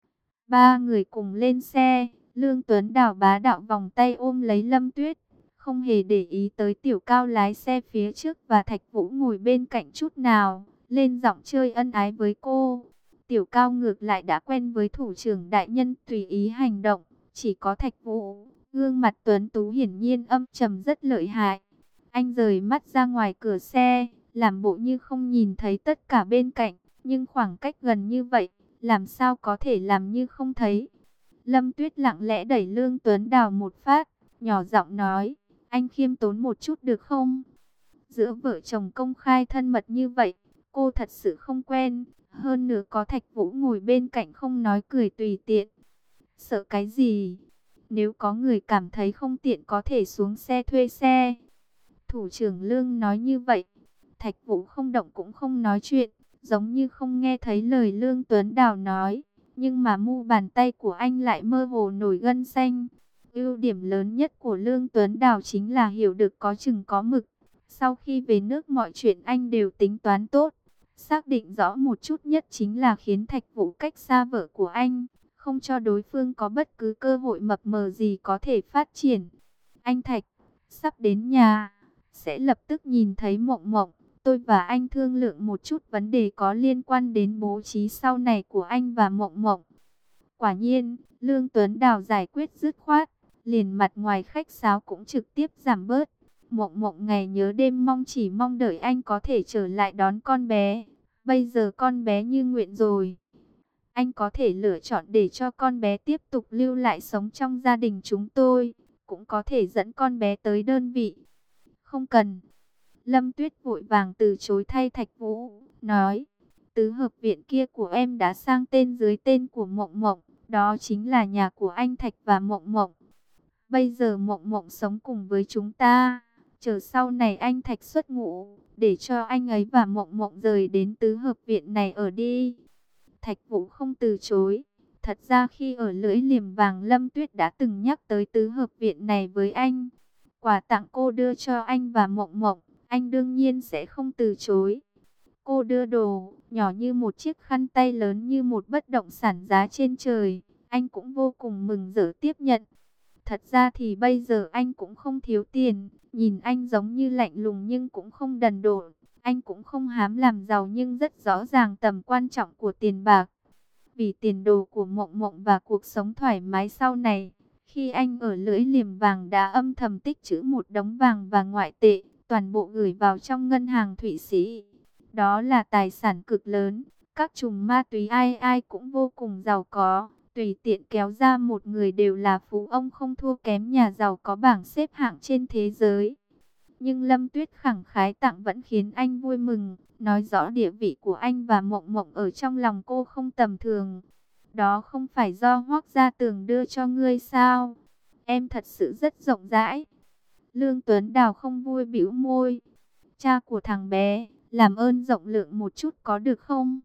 Ba người cùng lên xe, Lương Tuấn Đào bá đạo vòng tay ôm lấy Lâm Tuyết, không hề để ý tới Tiểu Cao lái xe phía trước và Thạch Vũ ngồi bên cạnh chút nào, lên giọng chơi ân ái với cô. Tiểu Cao ngược lại đã quen với thủ trưởng đại nhân tùy ý hành động, chỉ có Thạch Vũ, gương mặt tuấn tú hiển nhiên âm trầm rất lợi hại. Anh rời mắt ra ngoài cửa xe, làm bộ như không nhìn thấy tất cả bên cạnh, nhưng khoảng cách gần như vậy, làm sao có thể làm như không thấy. Lâm Tuyết lặng lẽ đẩy Lương Tuấn Đào một phát, nhỏ giọng nói, anh khiêm tốn một chút được không? Giữa vợ chồng công khai thân mật như vậy, cô thật sự không quen, hơn nữa có Thạch Vũ ngồi bên cạnh không nói cười tùy tiện. Sợ cái gì? Nếu có người cảm thấy không tiện có thể xuống xe thuê xe. Thủ trưởng Lương nói như vậy, Thạch Vũ không động cũng không nói chuyện, giống như không nghe thấy lời Lương Tuấn Đào nói, nhưng mà mu bàn tay của anh lại mơ hồ nổi gân xanh. Ưu điểm lớn nhất của Lương Tuấn Đào chính là hiểu được có chừng có mực. Sau khi về nước mọi chuyện anh đều tính toán tốt, xác định rõ một chút nhất chính là khiến Thạch Vũ cách xa vợ của anh, không cho đối phương có bất cứ cơ hội mập mờ gì có thể phát triển. Anh Thạch, sắp đến nhà, sẽ lập tức nhìn thấy Mộng Mộng. Tôi và anh thương lượng một chút vấn đề có liên quan đến bố trí sau này của anh và Mộng Mộng. Quả nhiên, Lương Tuấn Đào giải quyết dứt khoát, liền mặt ngoài khách sáo cũng trực tiếp giảm bớt. Mộng Mộng ngày nhớ đêm mong chỉ mong đợi anh có thể trở lại đón con bé. Bây giờ con bé như nguyện rồi. Anh có thể lựa chọn để cho con bé tiếp tục lưu lại sống trong gia đình chúng tôi. Cũng có thể dẫn con bé tới đơn vị. Không cần. Lâm Tuyết vội vàng từ chối thay Thạch Vũ, nói, tứ hợp viện kia của em đã sang tên dưới tên của Mộng Mộng, đó chính là nhà của anh Thạch và Mộng Mộng. Bây giờ Mộng Mộng sống cùng với chúng ta, chờ sau này anh Thạch xuất ngũ, để cho anh ấy và Mộng Mộng rời đến tứ hợp viện này ở đi. Thạch Vũ không từ chối, thật ra khi ở Lưỡi Liềm Vàng Lâm Tuyết đã từng nhắc tới tứ hợp viện này với anh. Quà tặng cô đưa cho anh và Mộng Mộng, anh đương nhiên sẽ không từ chối. Cô đưa đồ, nhỏ như một chiếc khăn tay lớn như một bất động sản giá trên trời. Anh cũng vô cùng mừng rỡ tiếp nhận. Thật ra thì bây giờ anh cũng không thiếu tiền. Nhìn anh giống như lạnh lùng nhưng cũng không đần độn. Anh cũng không hám làm giàu nhưng rất rõ ràng tầm quan trọng của tiền bạc. Vì tiền đồ của Mộng Mộng và cuộc sống thoải mái sau này, khi anh ở Lưỡi Liềm Vàng đã âm thầm tích trữ một đống vàng và ngoại tệ, toàn bộ gửi vào trong ngân hàng Thụy Sĩ. Đó là tài sản cực lớn, các trùm ma túy ai ai cũng vô cùng giàu có, tùy tiện kéo ra một người đều là phú ông không thua kém nhà giàu có bảng xếp hạng trên thế giới. Nhưng Lâm Tuyết khẳng khái tặng vẫn khiến anh vui mừng, nói rõ địa vị của anh và Mộng Mộng ở trong lòng cô không tầm thường. Đó không phải do Hoác Gia Tường đưa cho ngươi sao? Em thật sự rất rộng rãi. Lương Tuấn Đào không vui bĩu môi. Cha của thằng bé, làm ơn rộng lượng một chút có được không?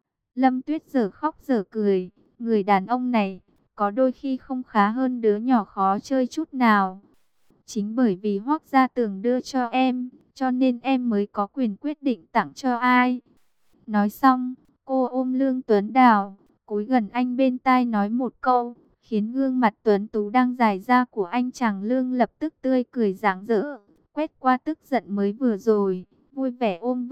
Lâm Tuyết giờ khóc giờ cười. Người đàn ông này, có đôi khi không khá hơn đứa nhỏ khó chơi chút nào. Chính bởi vì Hoác Gia Tường đưa cho em, cho nên em mới có quyền quyết định tặng cho ai. Nói xong, cô ôm Lương Tuấn Đào, cúi gần anh bên tai nói một câu, khiến gương mặt tuấn tú đang dài ra của anh chàng Lương lập tức tươi cười rạng rỡ, quét qua tức giận mới vừa rồi, vui vẻ ôm vợ,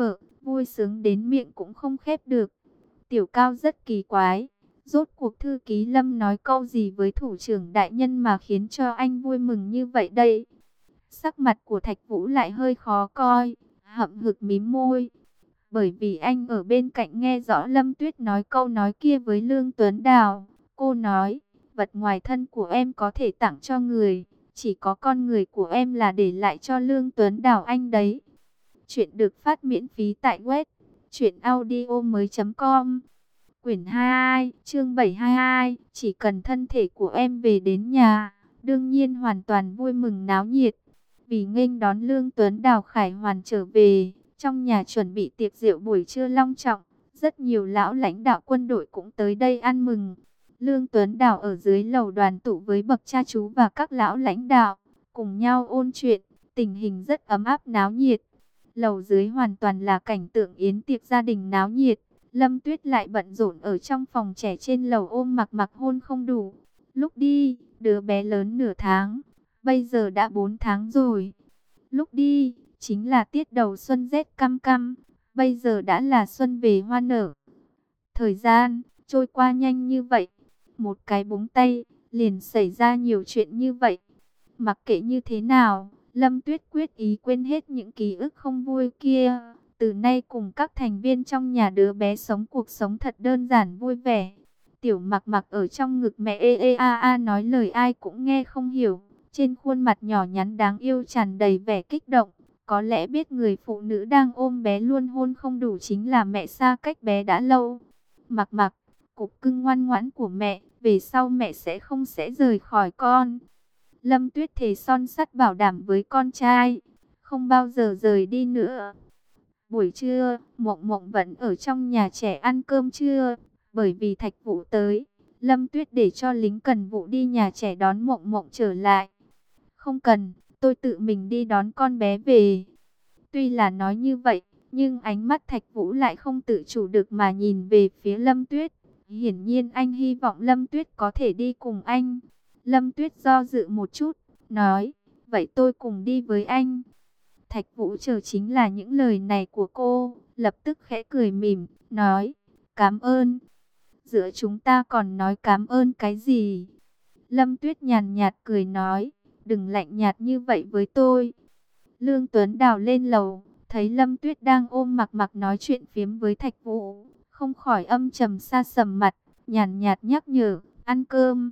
vui sướng đến miệng cũng không khép được. Tiểu Cao rất kỳ quái, rốt cuộc thư ký Lâm nói câu gì với thủ trưởng đại nhân mà khiến cho anh vui mừng như vậy đây? Sắc mặt của Thạch Vũ lại hơi khó coi, hậm hực mím môi. Bởi vì anh ở bên cạnh nghe rõ Lâm Tuyết nói câu nói kia với Lương Tuấn Đào. Cô nói, vật ngoài thân của em có thể tặng cho người, chỉ có con người của em là để lại cho Lương Tuấn Đào anh đấy. Chuyện được phát miễn phí tại web truyện audio mới chấm com. Quyển hai, chương bảy mươi hai, chỉ cần thân thể của em về đến nhà, đương nhiên hoàn toàn vui mừng náo nhiệt. Vì nghênh đón Lương Tuấn Đào khải hoàn trở về, trong nhà chuẩn bị tiệc rượu buổi trưa long trọng, rất nhiều lão lãnh đạo quân đội cũng tới đây ăn mừng. Lương Tuấn Đào ở dưới lầu đoàn tụ với bậc cha chú và các lão lãnh đạo, cùng nhau ôn chuyện, tình hình rất ấm áp náo nhiệt. Lầu dưới hoàn toàn là cảnh tượng yến tiệc gia đình náo nhiệt. Lâm Tuyết lại bận rộn ở trong phòng trẻ trên lầu ôm Mặc Mặc hôn không đủ. Lúc đi, đứa bé lớn nửa tháng, bây giờ đã bốn tháng rồi. Lúc đi, chính là tiết đầu xuân rét căm căm, bây giờ đã là xuân về hoa nở. Thời gian trôi qua nhanh như vậy, một cái búng tay, liền xảy ra nhiều chuyện như vậy. Mặc kệ như thế nào, Lâm Tuyết quyết ý quên hết những ký ức không vui kia. Từ nay cùng các thành viên trong nhà đứa bé sống cuộc sống thật đơn giản vui vẻ. Tiểu Mặc Mặc ở trong ngực mẹ ê ê a a nói lời ai cũng nghe không hiểu. Trên khuôn mặt nhỏ nhắn đáng yêu tràn đầy vẻ kích động. Có lẽ biết người phụ nữ đang ôm bé luôn hôn không đủ chính là mẹ xa cách bé đã lâu. Mặc Mặc, cục cưng ngoan ngoãn của mẹ, về sau mẹ sẽ không sẽ rời khỏi con. Lâm Tuyết thề son sắt bảo đảm với con trai, không bao giờ rời đi nữa. Buổi trưa, Mộng Mộng vẫn ở trong nhà trẻ ăn cơm trưa, bởi vì Thạch Vũ tới. Lâm Tuyết để cho lính cần vụ đi nhà trẻ đón Mộng Mộng trở lại. Không cần, tôi tự mình đi đón con bé về. Tuy là nói như vậy, nhưng ánh mắt Thạch Vũ lại không tự chủ được mà nhìn về phía Lâm Tuyết. Hiển nhiên anh hy vọng Lâm Tuyết có thể đi cùng anh. Lâm Tuyết do dự một chút, nói, vậy tôi cùng đi với anh. Thạch Vũ chờ chính là những lời này của cô, lập tức khẽ cười mỉm, nói, cảm ơn. Giữa chúng ta còn nói cảm ơn cái gì? Lâm Tuyết nhàn nhạt cười nói, đừng lạnh nhạt như vậy với tôi. Lương Tuấn Đào lên lầu, thấy Lâm Tuyết đang ôm Mặc Mặc nói chuyện phiếm với Thạch Vũ, không khỏi âm trầm sa sầm mặt, nhàn nhạt nhắc nhở, ăn cơm.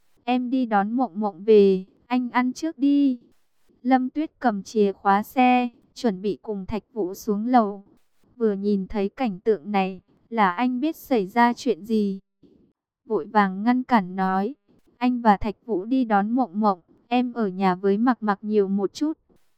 Em đi đón Mộng Mộng về, anh ăn trước đi. Lâm Tuyết cầm chìa khóa xe, chuẩn bị cùng Thạch Vũ xuống lầu. Vừa nhìn thấy cảnh tượng này, là anh biết xảy ra chuyện gì. Vội vàng ngăn cản nói, anh và Thạch Vũ đi đón Mộng Mộng, em ở nhà với Mặc Mặc nhiều một chút.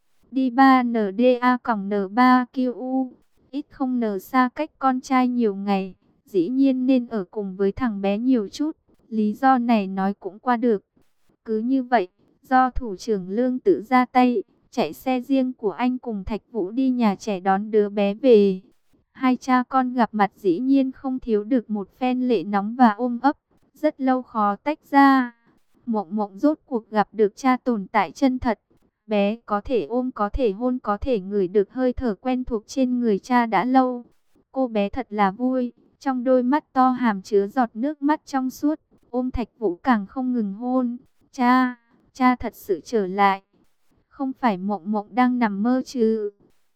Đi ba N D A N ba Q U, ít không N xa cách con trai nhiều ngày, dĩ nhiên nên ở cùng với thằng bé nhiều chút. Lý do này nói cũng qua được. Cứ như vậy, do thủ trưởng Lương tự ra tay, chạy xe riêng của anh cùng Thạch Vũ đi nhà trẻ đón đứa bé về. Hai cha con gặp mặt dĩ nhiên không thiếu được một phen lệ nóng và ôm ấp, rất lâu khó tách ra. Mộng Mộng rốt cuộc gặp được cha tồn tại chân thật. Bé có thể ôm, có thể hôn, có thể ngửi được hơi thở quen thuộc trên người cha đã lâu. Cô bé thật là vui, trong đôi mắt to hàm chứa giọt nước mắt trong suốt. Ôm Thạch Vũ càng không ngừng hôn. Cha, cha thật sự trở lại. Không phải Mộng Mộng đang nằm mơ chứ?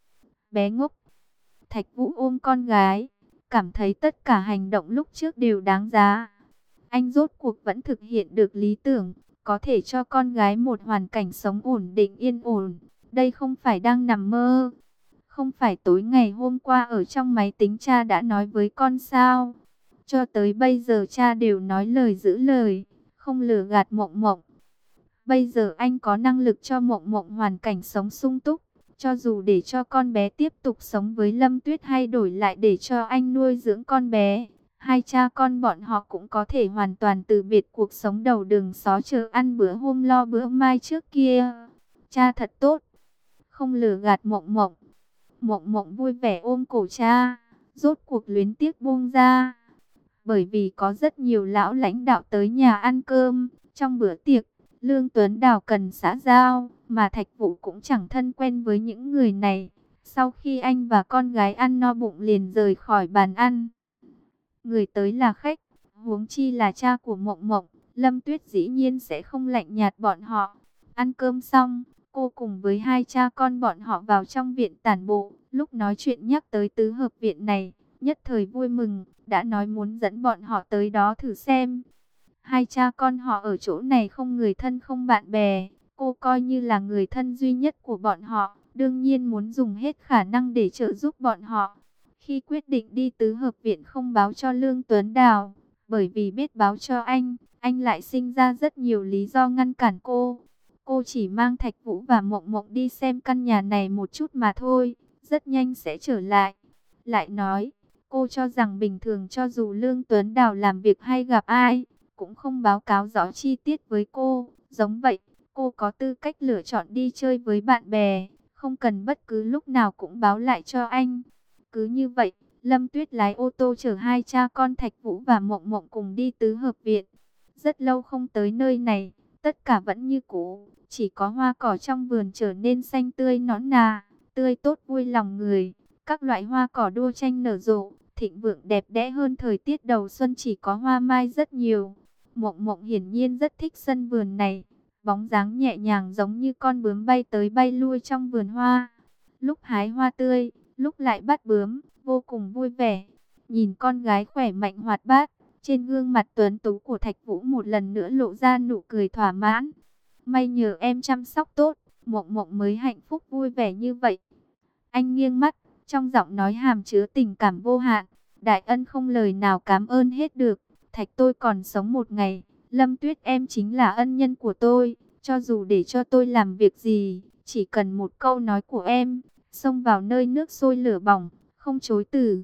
Bé ngốc. Thạch Vũ ôm con gái, cảm thấy tất cả hành động lúc trước đều đáng giá. Anh rốt cuộc vẫn thực hiện được lý tưởng, có thể cho con gái một hoàn cảnh sống ổn định yên ổn. Đây không phải đang nằm mơ. Không phải tối ngày hôm qua ở trong máy tính cha đã nói với con sao? Cho tới bây giờ cha đều nói lời giữ lời, không lừa gạt Mộng Mộng. Bây giờ anh có năng lực cho Mộng Mộng hoàn cảnh sống sung túc. Cho dù để cho con bé tiếp tục sống với Lâm Tuyết hay đổi lại để cho anh nuôi dưỡng con bé, hai cha con bọn họ cũng có thể hoàn toàn từ biệt cuộc sống đầu đường xó chợ ăn bữa hôm lo bữa mai trước kia. Cha thật tốt, không lừa gạt Mộng Mộng. Mộng Mộng vui vẻ ôm cổ cha, rốt cuộc luyến tiếc buông ra. Bởi vì có rất nhiều lão lãnh đạo tới nhà ăn cơm, trong bữa tiệc, Lương Tuấn Đào cần xã giao, mà Thạch Vũ cũng chẳng thân quen với những người này. Sau khi anh và con gái ăn no bụng liền rời khỏi bàn ăn. Người tới là khách, huống chi là cha của Mộng Mộng, Lâm Tuyết dĩ nhiên sẽ không lạnh nhạt bọn họ. Ăn cơm xong, cô cùng với hai cha con bọn họ vào trong viện tản bộ. Lúc nói chuyện nhắc tới tứ hợp viện này, nhất thời vui mừng, đã nói muốn dẫn bọn họ tới đó thử xem. Hai cha con họ ở chỗ này không người thân không bạn bè, cô coi như là người thân duy nhất của bọn họ, đương nhiên muốn dùng hết khả năng để trợ giúp bọn họ. Khi quyết định đi tứ hợp viện không báo cho Lương Tuấn Đào, bởi vì biết báo cho anh, anh lại sinh ra rất nhiều lý do ngăn cản cô. Cô chỉ mang Thạch Vũ và Mộng Mộng đi xem căn nhà này một chút mà thôi, rất nhanh sẽ trở lại. Lại nói, cô cho rằng bình thường cho dù Lương Tuấn Đào làm việc hay gặp ai, cũng không báo cáo rõ chi tiết với cô. Giống vậy, cô có tư cách lựa chọn đi chơi với bạn bè, không cần bất cứ lúc nào cũng báo lại cho anh. Cứ như vậy, Lâm Tuyết lái ô tô chở hai cha con Thạch Vũ và Mộng Mộng cùng đi tứ hợp viện. Rất lâu không tới nơi này, tất cả vẫn như cũ, chỉ có hoa cỏ trong vườn trở nên xanh tươi nõn nà, tươi tốt vui lòng người. Các loại hoa cỏ đua tranh nở rộ, thịnh vượng đẹp đẽ hơn thời tiết đầu xuân chỉ có hoa mai rất nhiều. Mộng Mộng hiển nhiên rất thích sân vườn này, bóng dáng nhẹ nhàng giống như con bướm bay tới bay lui trong vườn hoa. Lúc hái hoa tươi, lúc lại bắt bướm, vô cùng vui vẻ. Nhìn con gái khỏe mạnh hoạt bát, trên gương mặt tuấn tú của Thạch Vũ một lần nữa lộ ra nụ cười thỏa mãn. May nhờ em chăm sóc tốt, Mộng Mộng mới hạnh phúc vui vẻ như vậy. Anh nghiêng mắt, trong giọng nói hàm chứa tình cảm vô hạn. Đại ân không lời nào cảm ơn hết được. Thạch tôi còn sống một ngày, Lâm Tuyết em chính là ân nhân của tôi. Cho dù để cho tôi làm việc gì, chỉ cần một câu nói của em, xông vào nơi nước sôi lửa bỏng, không chối từ.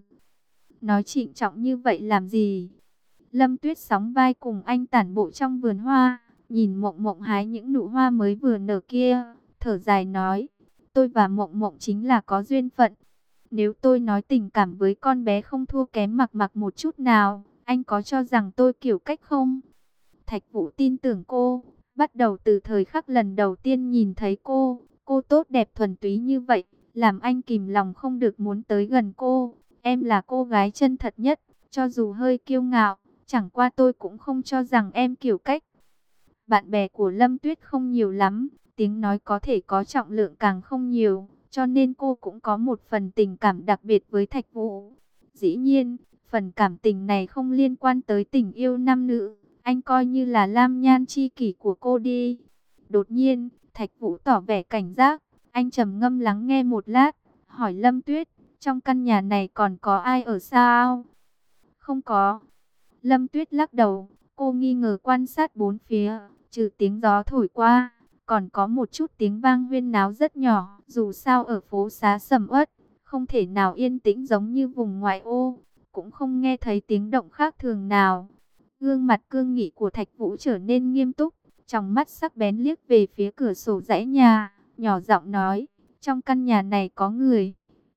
Nói trịnh trọng như vậy làm gì? Lâm Tuyết sóng vai cùng anh tản bộ trong vườn hoa, nhìn Mộng Mộng hái những nụ hoa mới vừa nở kia, thở dài nói, tôi và Mộng Mộng chính là có duyên phận. Nếu tôi nói tình cảm với con bé không thua kém Mặc Mặc một chút nào, anh có cho rằng tôi kiểu cách không? Thạch Vũ tin tưởng cô, bắt đầu từ thời khắc lần đầu tiên nhìn thấy cô, cô tốt đẹp thuần túy như vậy, làm anh kìm lòng không được muốn tới gần cô. Em là cô gái chân thật nhất, cho dù hơi kiêu ngạo, chẳng qua tôi cũng không cho rằng em kiểu cách. Bạn bè của Lâm Tuyết không nhiều lắm, tiếng nói có thể có trọng lượng càng không nhiều, cho nên cô cũng có một phần tình cảm đặc biệt với Thạch Vũ. Dĩ nhiên, phần cảm tình này không liên quan tới tình yêu nam nữ, anh coi như là lam nhan chi kỷ của cô đi. Đột nhiên, Thạch Vũ tỏ vẻ cảnh giác, anh trầm ngâm lắng nghe một lát, hỏi Lâm Tuyết, trong căn nhà này còn có ai ở sao? Không có. Lâm Tuyết lắc đầu, cô nghi ngờ quan sát bốn phía, trừ tiếng gió thổi qua, còn có một chút tiếng vang huyên náo rất nhỏ. Dù sao ở phố xá sầm uất, không thể nào yên tĩnh giống như vùng ngoại ô, cũng không nghe thấy tiếng động khác thường nào. Gương mặt cương nghị của Thạch Vũ trở nên nghiêm túc, trong mắt sắc bén liếc về phía cửa sổ dãy nhà, nhỏ giọng nói, trong căn nhà này có người.